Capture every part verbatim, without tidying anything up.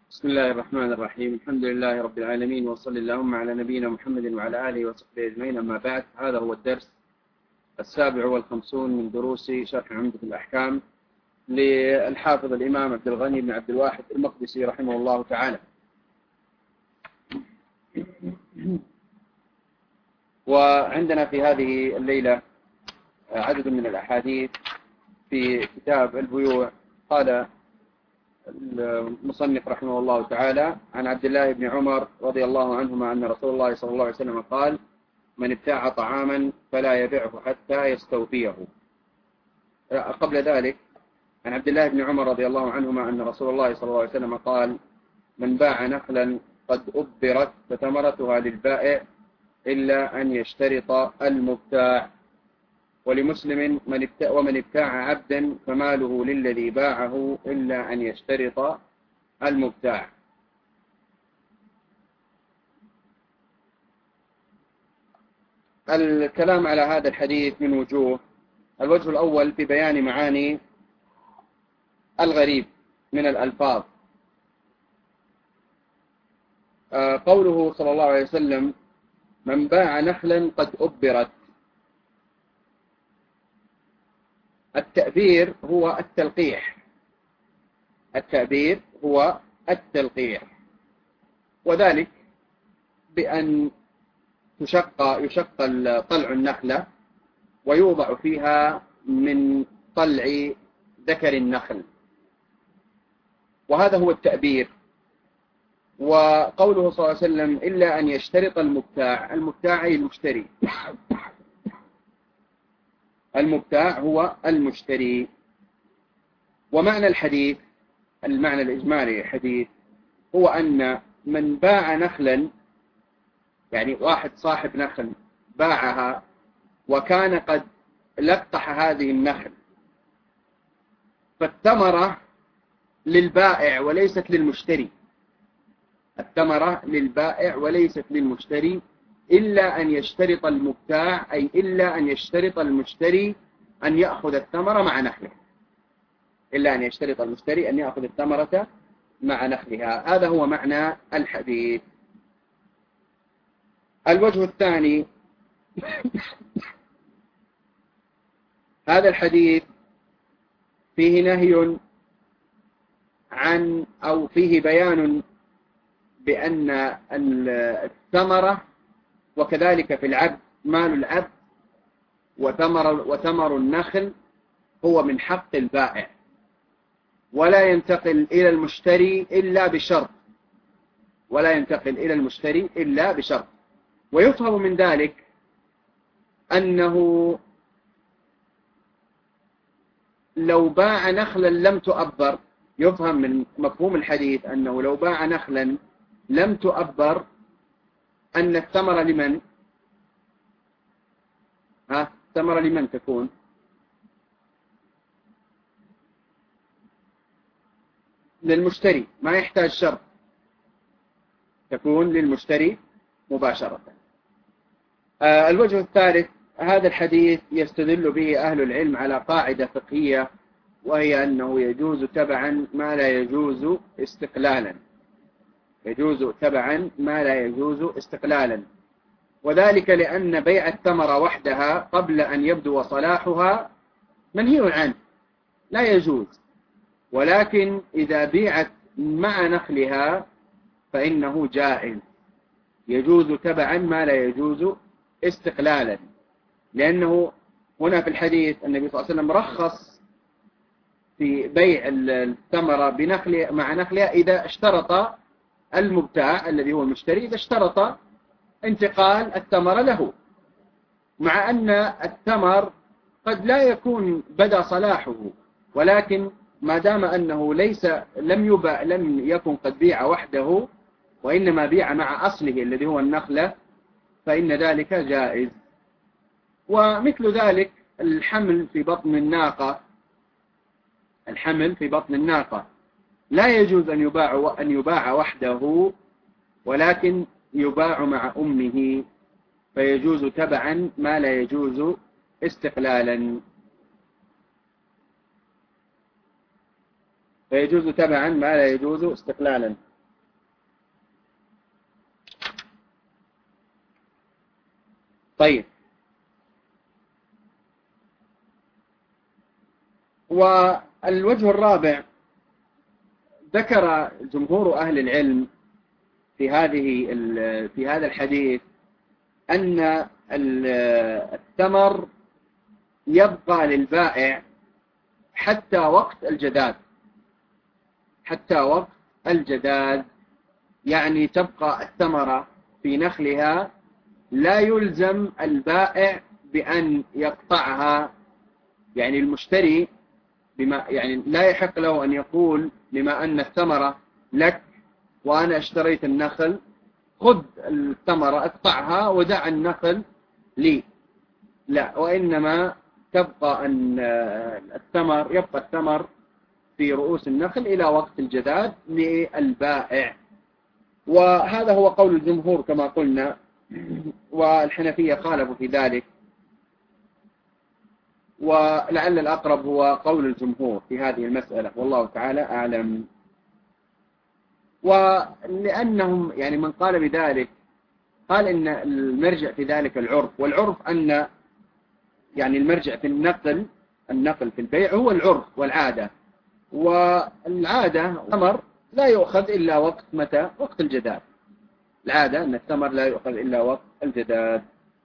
بسم الله الرحمن الرحيم. الحمد لله رب العالمين، وصلى اللهم على نبينا محمد وعلى آله وصحبه أجمعين. أما بعد، هذا هو الدرس السابع والخمسون من دروس شرح عمدة الأحكام للحافظ الإمام عبد الغني بن عبد الواحد المقدسي رحمه الله تعالى. وعندنا في هذه الليلة عدد من الأحاديث في كتاب البيوع. قال المصنف رحمه الله تعالى: عن عبد الله بن عمر رضي الله عنهما أن رسول الله صلى الله عليه وسلم قال: من ابتاع طعاما فلا يبيعه حتى يستوفيه. قبل ذلك عن عبد الله بن عمر رضي الله عنهما أن رسول الله صلى الله عليه وسلم قال: من باع نخلا قد أبرت فثمرتها للبائع إلا أن يشترط المبتاع. ولمسلم: من ابتاع ومن ابتاع عبدا فماله للذي باعه إلا أن يشترط المبتاع. الكلام على هذا الحديث من وجوه. الوجه الأول في بيان معاني الغريب من الألفاظ. قوله صلى الله عليه وسلم: من باع نخلا قد أبرت. التأبير هو التلقيح، التأبير هو التلقيح، وذلك بأن تشق يشق طلع النخلة ويوضع فيها من طلع ذكر النخل، وهذا هو التأبير. وقوله صلى الله عليه وسلم: إلا أن يشترط المبتاع. المبتاع أي المشتري، المبتاع هو المشتري. ومعنى الحديث، المعنى الإجمالي الحديث هو أن من باع نخلا، يعني واحد صاحب نخل باعها وكان قد لقح هذه النخل، فالثمرة للبائع وليست للمشتري، الثمرة للبائع وليست للمشتري، إلا أن يشترط المبتاع، أي إلا أن يشترط المشتري أن يأخذ الثمرة مع نخله، إلا أن يشترط المشتري أن يأخذ الثمرة مع نخلها. هذا هو معنى الحديث. الوجه الثاني: هذا الحديث فيه نهي عن أو فيه بيان بأن الثمرة وكذلك في العبد مال العبد وثمر, وثمر النخل هو من حق البائع، ولا ينتقل إلى المشتري إلا بشرط، ولا ينتقل إلى المشتري إلا بشرط. ويفهم من ذلك أنه لو باع نخلا لم تؤبر، يفهم من مفهوم الحديث أنه لو باع نخلا لم تؤبر أن الثمرة لمن؟ ها الثمرة لمن تكون؟ للمشتري، ما يحتاج شرط، تكون للمشتري مباشرة. آه الوجه الثالث: هذا الحديث يستدل به أهل العلم على قاعدة فقهية، وهي أنه يجوز تبعا ما لا يجوز استقلالا، يجوز تبعا ما لا يجوز استقلالا، وذلك لأن بيع الثمرة وحدها قبل أن يبدو صلاحها منهي عنه، لا يجوز. ولكن إذا بيعت مع نخلها فإنه جائز، يجوز تبعا ما لا يجوز استقلالا، لأنه هنا في الحديث النبي صلى الله عليه وسلم رخص في بيع الثمرة بنخل مع نخلها إذا اشترط المبتاع الذي هو المشتري، إذا اشترط انتقال الثمرة له، مع أن الثمر قد لا يكون بدا صلاحه، ولكن ما دام أنه ليس لم يباع لم يكن قد بيع وحده وإنما بيع مع أصله الذي هو النخلة، فإن ذلك جائز. ومثل ذلك الحمل في بطن الناقة، الحمل في بطن الناقة لا يجوز أن يباع أن يباع وحده، ولكن يباع مع أمه، فيجوز تبعا ما لا يجوز استقلالا، فيجوز تبعا ما لا يجوز استقلالا. طيب، والوجه الرابع ذكر جمهور أهل العلم في هذه في هذا الحديث أن الثمر يبقى للبائع حتى وقت الجداد، حتى وقت الجداد، يعني تبقى الثمرة في نخلها، لا يلزم البائع بأن يقطعها، يعني المشتري بما يعني لا يحق له أن يقول بما أن الثمرة لك وأنا اشتريت النخل، خذ الثمرة اقطعها ودع النخل لي، لا، وإنما تبقى أن الثمر يبقى الثمر في رؤوس النخل إلى وقت الجداد للبائع. وهذا هو قول الجمهور كما قلنا، والحنفية خالفوا في ذلك، ولعل الأقرب هو قول الجمهور في هذه المسألة، والله تعالى أعلم. ولأنهم يعني من قال بذلك قال إن المرجع في ذلك العرف، والعرف أن يعني المرجع في النقل النقل في البيع هو العرف والعادة، والعادة الثمر لا يؤخذ إلا وقت متى؟ وقت الجداد. العادة أن الثمر لا يؤخذ إلا وقت الجداد.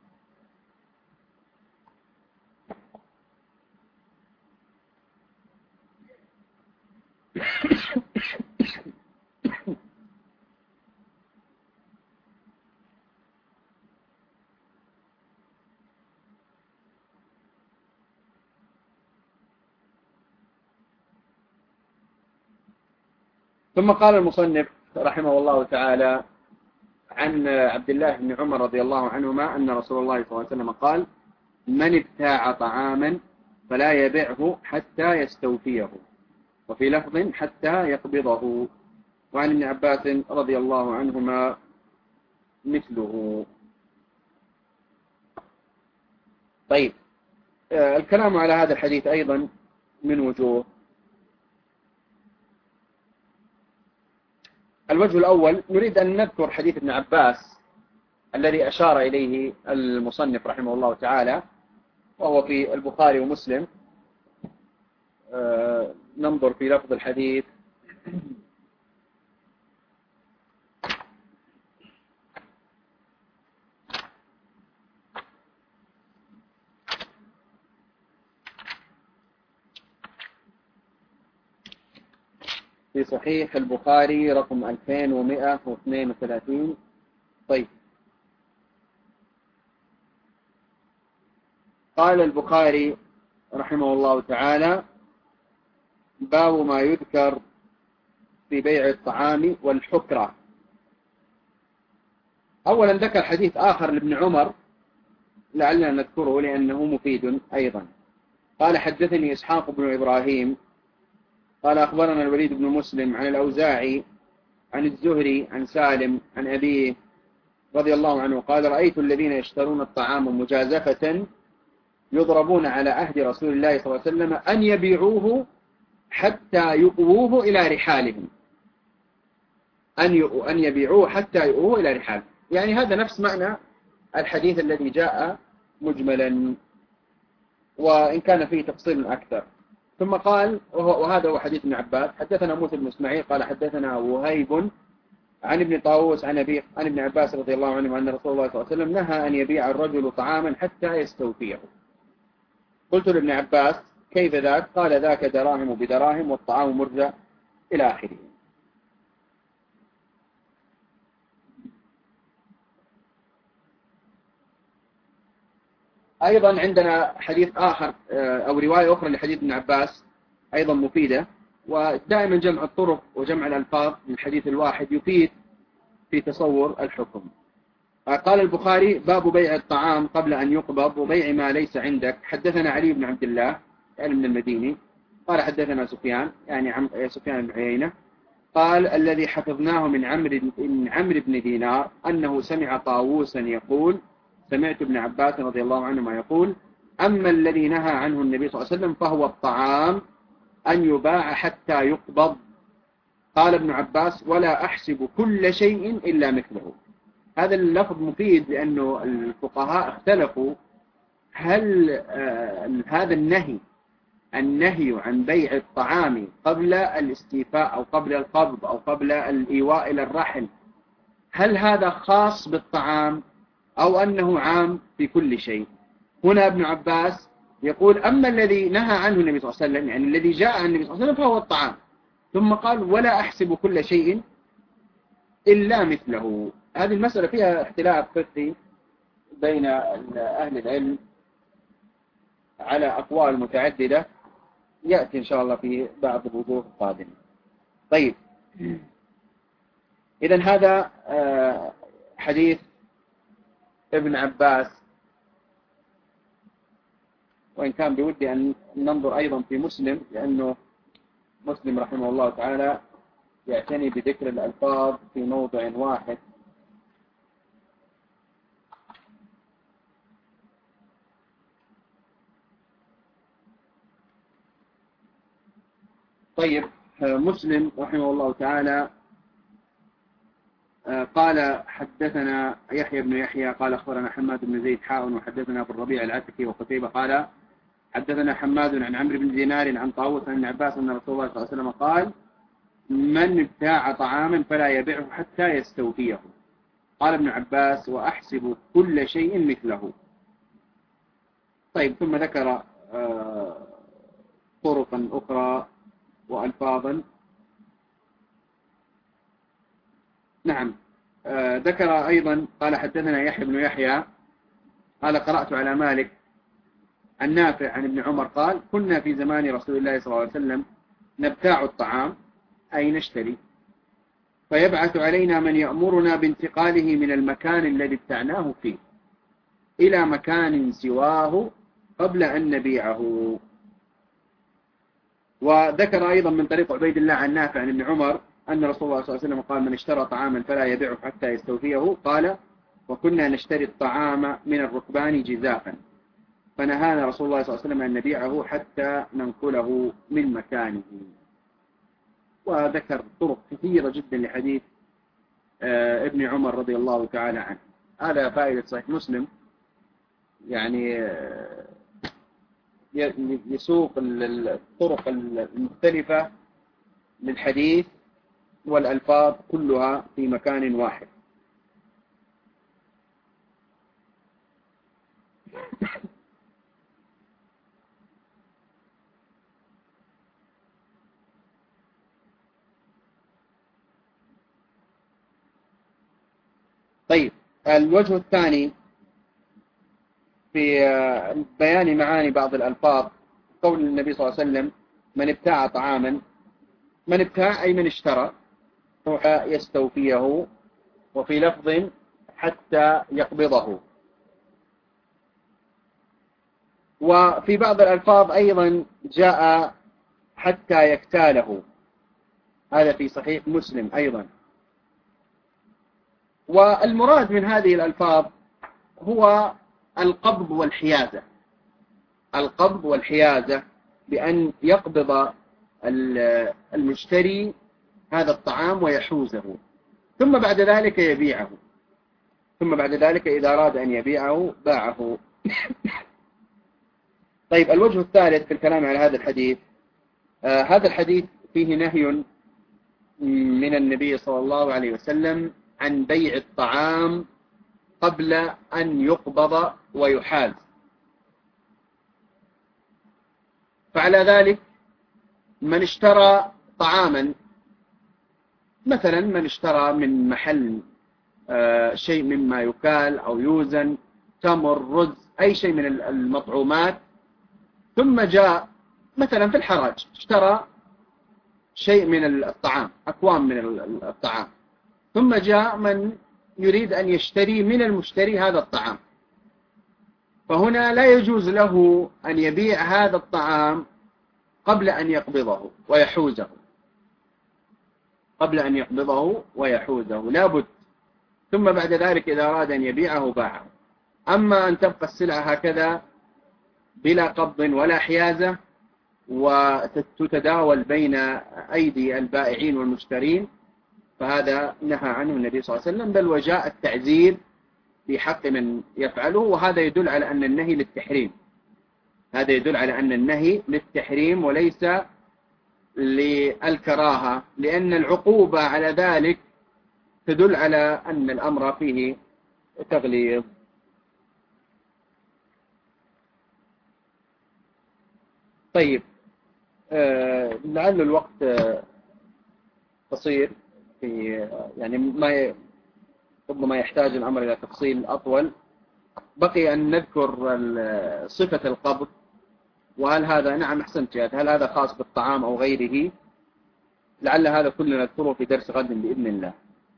ثم قال المصنف رحمه الله تعالى عن عبد الله بن عمر رضي الله عنهما أن رسول الله صلى الله عليه وسلم قال: من ابتاع طعاما فلا يبيعه حتى يستوفيه، وفي لفظ حتى يقبضه. وعن ابن عباس رضي الله عنهما مثله. طيب، الكلام على هذا الحديث أيضا من وجوه. الوجه الأول، نريد أن نذكر حديث ابن عباس الذي أشار إليه المصنف رحمه الله تعالى، وهو في البخاري ومسلم. آه ننظر في لفظ الحديث. في صحيح البخاري رقم ألفين ومئة واثنين وثلاثين. طيب، قال البخاري رحمه الله تعالى: باب ما يذكر في بيع الطعام والحكرة. أولا ذكر حديث آخر لابن عمر لعلنا نذكره لأنه مفيد أيضا. قال: حدثني إسحاق بن إبراهيم قال: أخبرنا الوليد بن مسلم عن الأوزاعي عن الزهري عن سالم عن أبيه رضي الله عنه قال: رأيت الذين يشترون الطعام مجازفة يضربون على عهد رسول الله صلى الله عليه وسلم أن يبيعوه حتى يؤوه إلى رحالهم، أن أن يبيعوه حتى يؤوه إلى رحالهم. يعني هذا نفس معنى الحديث الذي جاء مجملا، وإن كان فيه تفصيل أكثر. ثم قال، وهذا هو حديث ابن عباس: حدثنا موسى بن اسماعيل قال حدثنا وهيب عن ابن طاووس عن أبي عن ابن عباس رضي الله عنه أن رسول الله صلى الله عليه وسلم نهى أن يبيع الرجل طعاما حتى يستوفيه. قلت لابن عباس: كيف ذاك؟ قال: ذاك دراهم بدراهم والطعام مرجع إلى آخره. أيضا عندنا حديث آخر أو رواية أخرى لحديث ابن عباس أيضا مفيدة، ودائما جمع الطرق وجمع الألفاظ من الحديث الواحد يفيد في تصور الحكم. قال البخاري: باب بيع الطعام قبل أن يقبض وبيع ما ليس عندك. حدثنا علي بن عبد الله يعني من المديني قال حدثنا سفيان يعني عم سفيان بن عيينة قال: الذي حفظناه من عمرو من عمرو بن دينار أنه سمع طاووسا يقول: سمعت ابن عباس رضي الله عنهما يقول: أما الذي نهى عنه النبي صلى الله عليه وسلم فهو الطعام أن يباع حتى يقبض. قال ابن عباس: ولا أحسب كل شيء إلا مثله. هذا اللفظ مفيد لأنه الفقهاء اختلفوا هل هذا النهي النهي عن بيع الطعام قبل الاستيفاء أو قبل القبض أو قبل الإيواء إلى الرحل، هل هذا خاص بالطعام أو أنه عام في كل شيء؟ هنا ابن عباس يقول أما الذي نهى عنه النبي صلى الله عليه وسلم، يعني الذي جاء عن النبي صلى الله عليه وسلم، فهو الطعام. ثم قال ولا أحسب كل شيء إلا مثله. هذه المسألة فيها اختلاف فقهي بين أهل العلم على أقوال متعددة، يأتي إن شاء الله في بعض الوجوه القادمة. طيب، إذن هذا حديث ابن عباس، وإن كان بودي أن ننظر أيضا في مسلم، لأنه مسلم رحمه الله تعالى يعتني بذكر الألفاظ في موضع واحد. طيب، مسلم رحمه الله تعالى قال حدثنا يحيى بن يحيى قال أخبرنا حماد بن زيد حاء وحدثنا أبو الربيع العتكي وقتيبة قال حدثنا حماد عن عمرو بن دينار عن طاووس عن عباس أن رسول الله صلى الله عليه وسلم قال من ابتاع طعاما فلا يبيعه حتى يستوفيه. قال ابن عباس وأحسب كل شيء مثله. طيب، ثم ذكر طرقا أخرى وألفاظا. نعم، آه ذكر أيضا قال حدثنا يحيى بن يحيى قال قرأت على مالك عن نافع عن ابن عمر قال كنا في زمان رسول الله صلى الله عليه وسلم نبتاع الطعام أي نشتري، فيبعث علينا من يأمرنا بانتقاله من المكان الذي ابتعناه فيه إلى مكان سواه قبل أن نبيعه. وذكر أيضا من طريق عبيد الله عن نافع عن ابن عمر أن رسول الله صلى الله عليه وسلم قال من اشترى طعاما فلا يبيعه حتى يستوفيه. قال وكنا نشتري الطعام من الركبان جزافا فنهانا رسول الله صلى الله عليه وسلم أن نبيعه حتى ننقله من مكانه. وذكر طرق كثيرة جدا لحديث ابن عمر رضي الله تعالى عنه. هذا فائدة صحيح مسلم، يعني يسوق الطرق المختلفة للحديث والألفاظ كلها في مكان واحد. طيب، الوجه الثاني في بيان معاني بعض الألفاظ قول النبي صلى الله عليه وسلم من ابتاع طعاما، من ابتاع أي من اشترى يستوفيه، وفي لفظ حتى يقبضه. وفي بعض الألفاظ أيضا جاء حتى يكتاله، هذا في صحيح مسلم أيضا. والمراد من هذه الألفاظ هو القبض والحيازة، القبض والحيازة بأن يقبض المشتري هذا الطعام ويحوزه، ثم بعد ذلك يبيعه، ثم بعد ذلك إذا أراد أن يبيعه باعه. طيب، الوجه الثالث في الكلام على هذا الحديث، آه هذا الحديث فيه نهي من النبي صلى الله عليه وسلم عن بيع الطعام قبل أن يقبض ويحاز. فعلى ذلك من اشترى طعاما، مثلا من اشترى من محل آه شيء مما يكال أو يوزن، تمر، رز، أي شيء من المطعومات، ثم جاء مثلا في الحراج اشترى شيء من الطعام، أكوام من الطعام، ثم جاء من يريد أن يشتري من المشتري هذا الطعام، فهنا لا يجوز له أن يبيع هذا الطعام قبل أن يقبضه ويحوزه، قبل أن يقبضه ويحوزه لابد، ثم بعد ذلك إذا أراد أن يبيعه باعه. أما أن تبقى السلعة هكذا بلا قبض ولا حيازة وتتداول بين أيدي البائعين والمشترين، فهذا نهى عنه النبي صلى الله عليه وسلم، بل وجاء التعزير في حق من يفعله، وهذا يدل على أن النهي للتحريم. هذا يدل على أن النهي للتحريم وليس للكراهة، لأن العقوبة على ذلك تدل على أن الأمر فيه تغليظ. طيب، آه لعل الوقت آه قصير، في يعني ما ربما يحتاج الأمر إلى تفصيل أطول. بقي أن نذكر صفة القبض، وهل هذا، نعم أحسنت يا هل هذا خاص بالطعام أو غيره؟ لعل هذا كله نذكره في درس غد بإذن الله.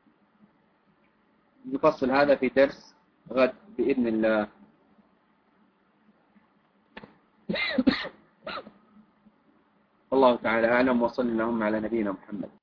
نفصل هذا في درس غد بإذن الله. الله تعالى أعلم، وصلى اللهم على نبينا محمد.